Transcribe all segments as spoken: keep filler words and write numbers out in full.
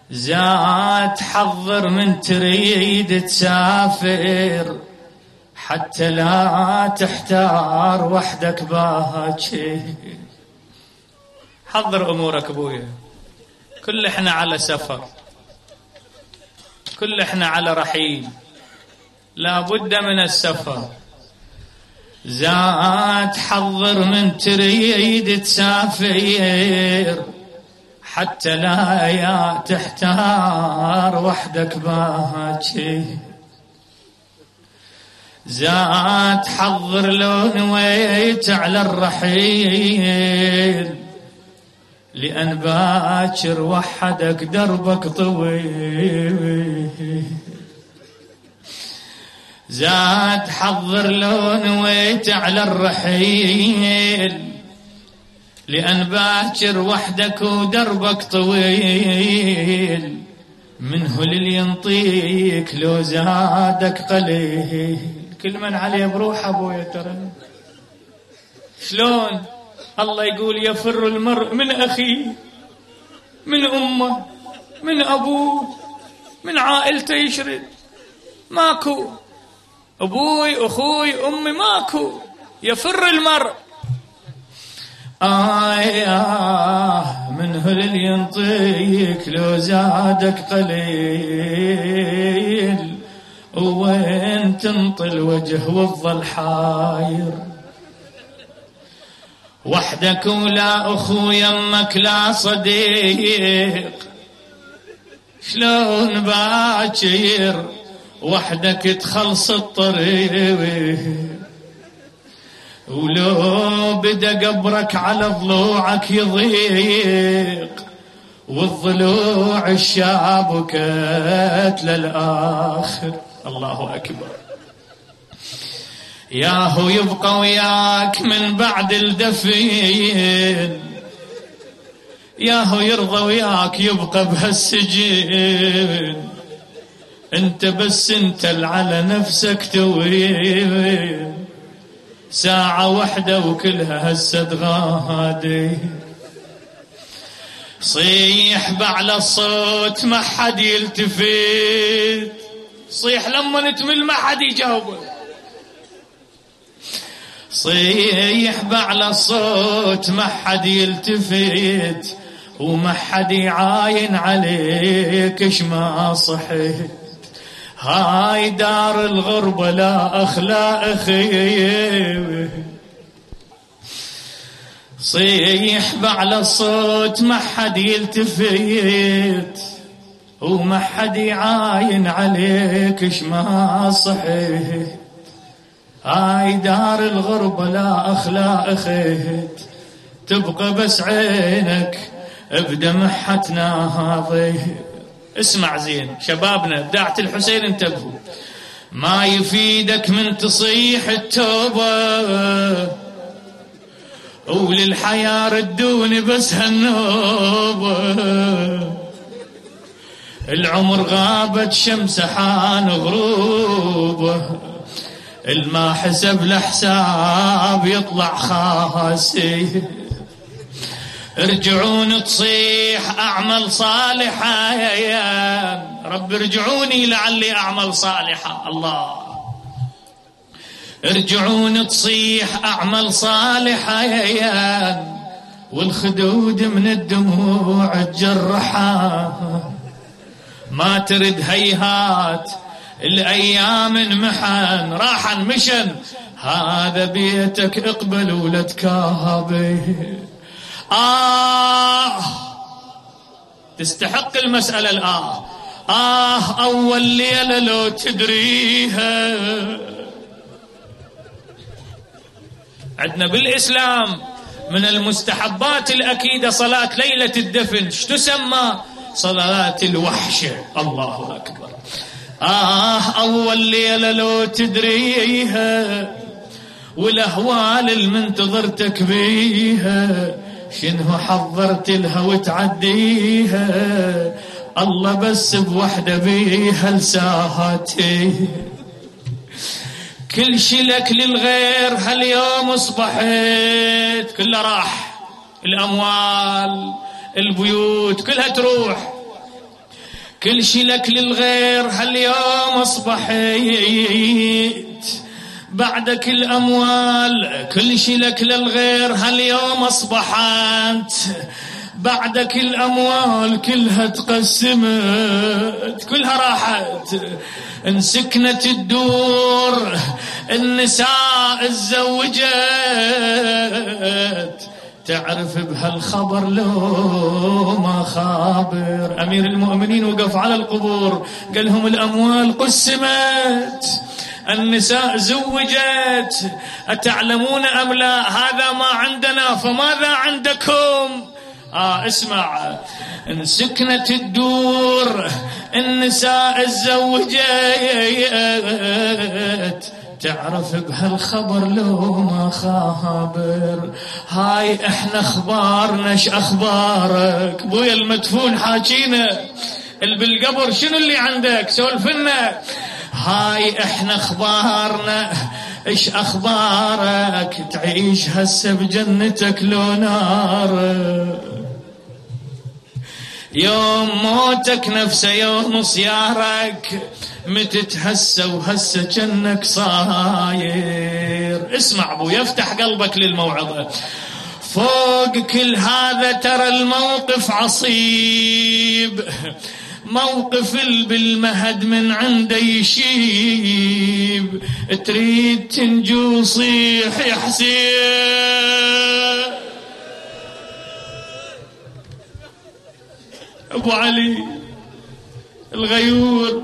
زاد حضر من تريد تسافر حتى لا تحتار وحدك باكر. حضر أمورك أبويا، كل إحنا على سفر، كل إحنا على رحيل، لا بد من السفر. زاد حضر من تريد تسافر حتى لا يا تحتار وحدك باكر. زاد حضر لو نويت على الرحيل لأن باكر وحدك دربك طويل. زاد حضر لو نويت على الرحيل لأن باكر وحدك ودربك طويل. منه للي ينطيك لو زادك قليل. كل من عليه بروح أبويا ترى. شلون الله يقول يفر المرء من أخيه، من أمه، من أبوه، من عائلته يشرد. ماكو أبوي أخوي أمي، ماكو، يفر المرء. آه منه اللي ينطيك لو زادك قليل، وين تنطي الوجه والظل حاير. وحدك ولا أخو يمك لا صديق، شلون باكر وحدك تخلص الطريق. ولو بدا قبرك على ضلوعك يضيق، والضلوع الشابكت للآخر. الله أكبر. ياهو يبقى وياك من بعد الدفين، ياهو يرضى وياك يبقى بهالسجين. انت بس انت اللي على نفسك توين. ساعة واحدة وكلها هسه غادي. صيح بعلى الصوت ما حد يلتفت، صيح لما نتمل ما حد يجاوبه. صيح بعلى الصوت ما حد يلتفت، وما حد يعاين عليك اش ما صحيت. هاي دار الغربة لا أخلا أخي. صيح بعلى الصوت ما حد يلتفت، وما حد يعاين عليك اش ما صحيت. هاي دار الغربة لا أخلا أخيت، تبقى بس عينك بدمعها تناضي. اسمع زين شبابنا بداعة الحسين انتبهوا. ما يفيدك من تصيح التوبة، وللحياة ردوني بس هالنوبة. العمر غابت شمس حان غروبه، الما حسب الحساب يطلع خاسي. ارجعون تصيح أعمل صالحة يا رب، ارجعوني لعلي أعمل صالحة. الله ارجعون تصيح أعمل صالحة يا، والخدود من الدموع تجرحها. ما ترد هيهات الأيام انمحن، راحا مشن هذا بيتك اقبل ولا تكابي. آه تستحق المسألة الآه. آه أول ليلة لو تدريها. عندنا بالإسلام من المستحبات الأكيدة صلاة ليلة الدفن، شو تسمى؟ صلاة الوحشة. الله أكبر. آه أول ليلة لو تدريها، والأهوال المنتظرتك بيها، شنو حضرت لها وتعديها. الله بس بوحدة بيها لساهاتي. كل شي لك للغير هاليوم اصبحت، كله راح، الأموال البيوت كلها تروح. كل شي لك للغير هاليوم أصبحت، بعدك الأموال كل شي لك للغير هاليوم أصبحت، بعدك الأموال كلها تقسمت كلها راحت، انسكنت الدور النساء اتزوجت، تعرف بهالخبر لو ما خابر. أمير المؤمنين وقف على القبور قال لهم الأموال قسمت، النساء زوجت، أتعلمون أم لا هذا ما عندنا فماذا عندكم؟ آه اسمع، انسكنت الدور النساء اتزوجت، تعرف بهالخبر لو ما خابر. هاي احنا اخبارنا ايش اخبارك؟ بويا المدفون حاجينا، اللي بالقبر شنو اللي عندك؟ سولفنا. هاي احنا اخبارنا ايش اخبارك؟ تعيش هسه بجنتك لو نار، يوم موتك نفسه يوم صيارك، متت هسه وهسه جنك صاير. اسمع ابو يفتح قلبك للموعظة. فوق كل هذا ترى الموقف عصيب، موقف بالمهد من عنده يشيب، تريد تنجو صيح يا حسين. ابو علي الغيور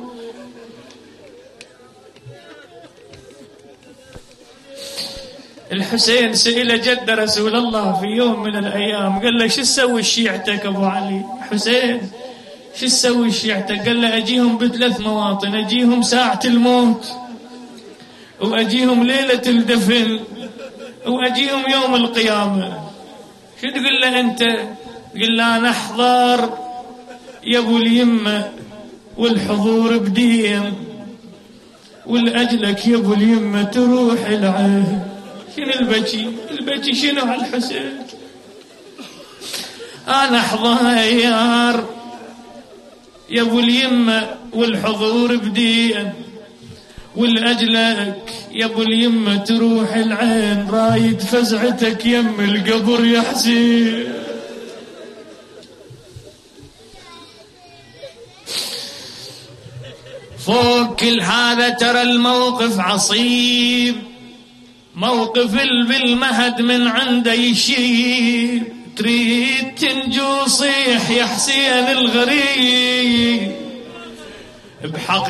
الحسين سئل جد رسول الله في يوم من الايام، قال له شو تسوي شيعتك ابو علي؟ حسين شو تسوي شيعتك؟ قال له اجيهم بثلاث مواطن، اجيهم ساعة الموت، واجيهم ليلة الدفن، واجيهم يوم القيامة. شو تقول له انت؟ قل له نحضر يا ابو اليمة والحضور بدين، والاجلك يا ابو اليمة تروح العين. شنو البكي؟ البكي شنو على الحسين؟ انا حضير يا ابو اليمة والحضور بدين، والاجلك يا ابو اليمة تروح العين، رايد فزعتك يم القبر يا حسين. فوق كل هذا ترى الموقف عصيب، موقف بالمهد من عنده يشيب، تريد تنجو صيح يا حسين الغريب، بحق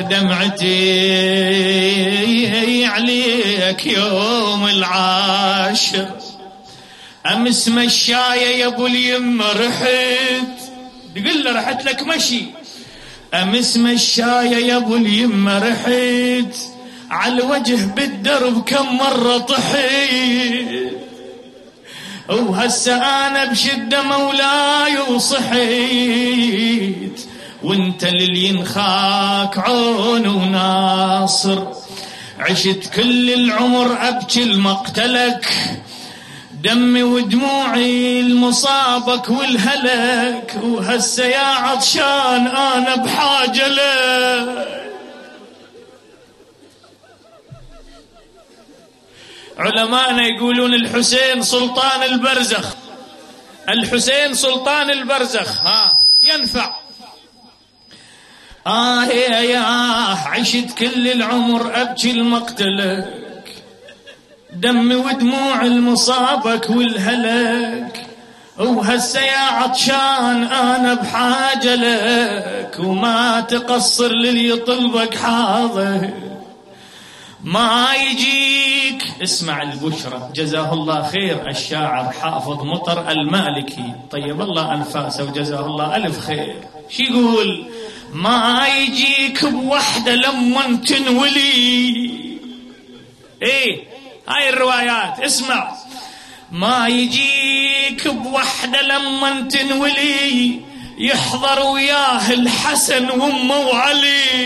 دمعتي عليك يوم العاشر. امس مشاية يا ابو اليمة رحت، تقول له رحت لك مشي. امس مشاية يا ابو اليمة رحت، على الوجه بالدرب كم مرة طحيت، وهسه انا بشدة مولاي وصحيت، وانت للي ينخاك عون وناصر. عشت كل العمر ابكي لمقتلك، دمي ودموعي المصابك والهلك، وهسه يا عطشان انا بحاجة لك. علماءنا يقولون الحسين سلطان البرزخ، الحسين سلطان البرزخ، ها ينفع. آه يا يا عشت كل العمر أبكي لمقتلك، دمي ودموع المصابك والهلك، وهسه يا عطشان أنا بحاجة لك، وما تقصر للي يطلبك حاضر. ما يجيك اسمع البشرة، جزاه الله خير الشاعر حافظ مطر المالكي طيب الله أنفاسه وجزاه الله ألف خير. شي يقول؟ ما يجيك بوحدة لما تنولي. ايه هاي الروايات اسمع. ما يجيك بوحدة لما تنولي، يحضر وياه الحسن وامه وعلي.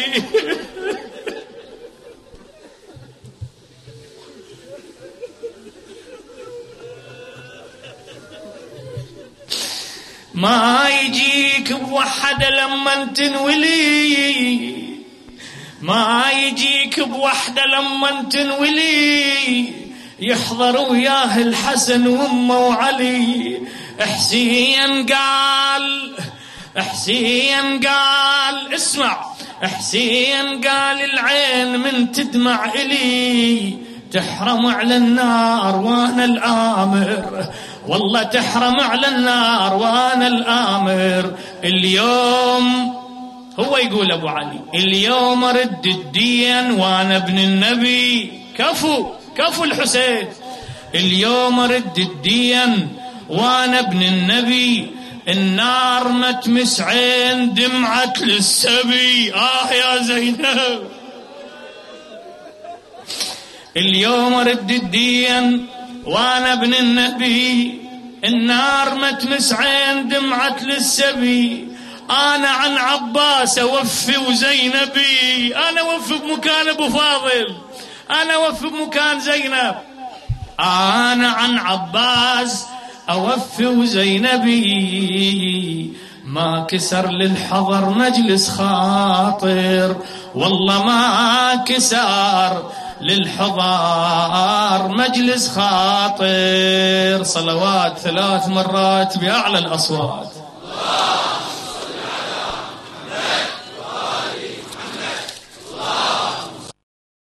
ما يجيك بوحدة لما تنولي، ما يجيك بوحدة لما تنولي، يحضر وياه الحسن وامه وعلي. حسين قال، حسين قال اسمع، حسين قال العين من تدمع إلي تحرم على النار وانا الآمر، والله تحرم على النار وانا الآمر. اليوم هو يقول ابو علي اليوم ارد الدين وانا ابن النبي. كفو كفو الحسين، اليوم ارد الدين وانا ابن النبي. النار ما تمس عين دمعت للسبي. آه يا زينب، اليوم ارد الدين وانا ابن النبي. النار ما تمس عين دمعت للسبي. انا عن عباس اوفي وزينبي، انا اوفي بمكان ابو فاضل، انا اوفي بمكان زينب. انا عن عباس أوفي وزينبي، ما كسر للحضر مجلس خاطر، والله ما كسر للحضر مجلس خاطر. صلوات ثلاث مرات بأعلى الأصوات.